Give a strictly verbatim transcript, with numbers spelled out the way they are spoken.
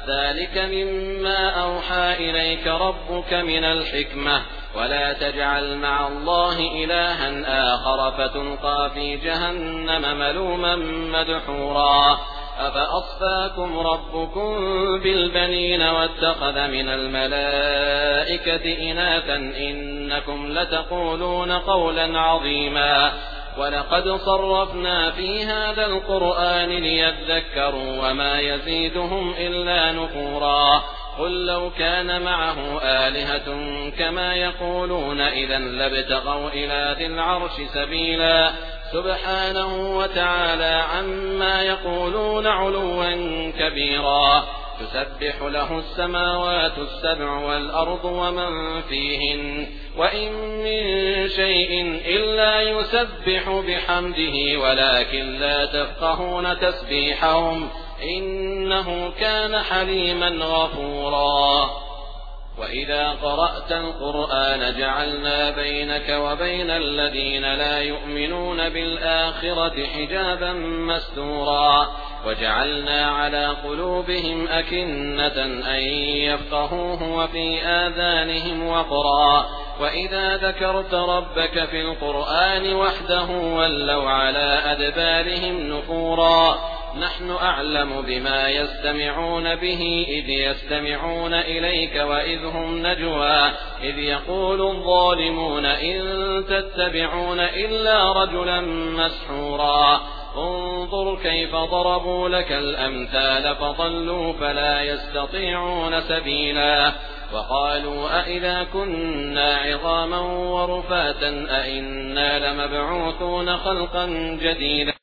ذلك مما أوحى إليك ربك من الحكمة ولا تجعل مع الله إلها آخر فتلقى في جهنم ملوما مدحورا أفأصفاكم ربكم بالبنين واتخذ من الملائكة إناثا إنكم لتقولون قولا عظيما ولقد صرفنا في هذا القرآن ليذكروا وما يزيدهم إلا نفورا قل لو كان معه آلهة كما يقولون إذا لابتغوا إلى ذي العرش سبيلا سبحانه وتعالى عما يقولون علوا كبيرا تسبح له السماوات السبع والأرض ومن فيهن وإن من شيء إلا يسبح بحمده ولكن لا تفقهون تسبيحهم إنه كان حليما غفورا وإذا قرأت القرآن جعلنا بينك وبين الذين لا يؤمنون بالآخرة حجابا مستورا وجعلنا على قلوبهم أكنة أن يفقهوه وفي آذانهم وقرا وإذا ذكرت ربك في القرآن وحده ولوا على أدبارهم نفورا نحن أعلم بما يستمعون به إذ يستمعون إليك وإذ هم نجوى إذ يقول الظالمون إن تتبعون إلا رجلا مسحورا انظر كيف ضربوا لك الأمثال فضلوا فلا يستطيعون سبيلا وقالوا أئذا كنا عظاما ورفاتا أئنا لمبعوثون خلقا جديدا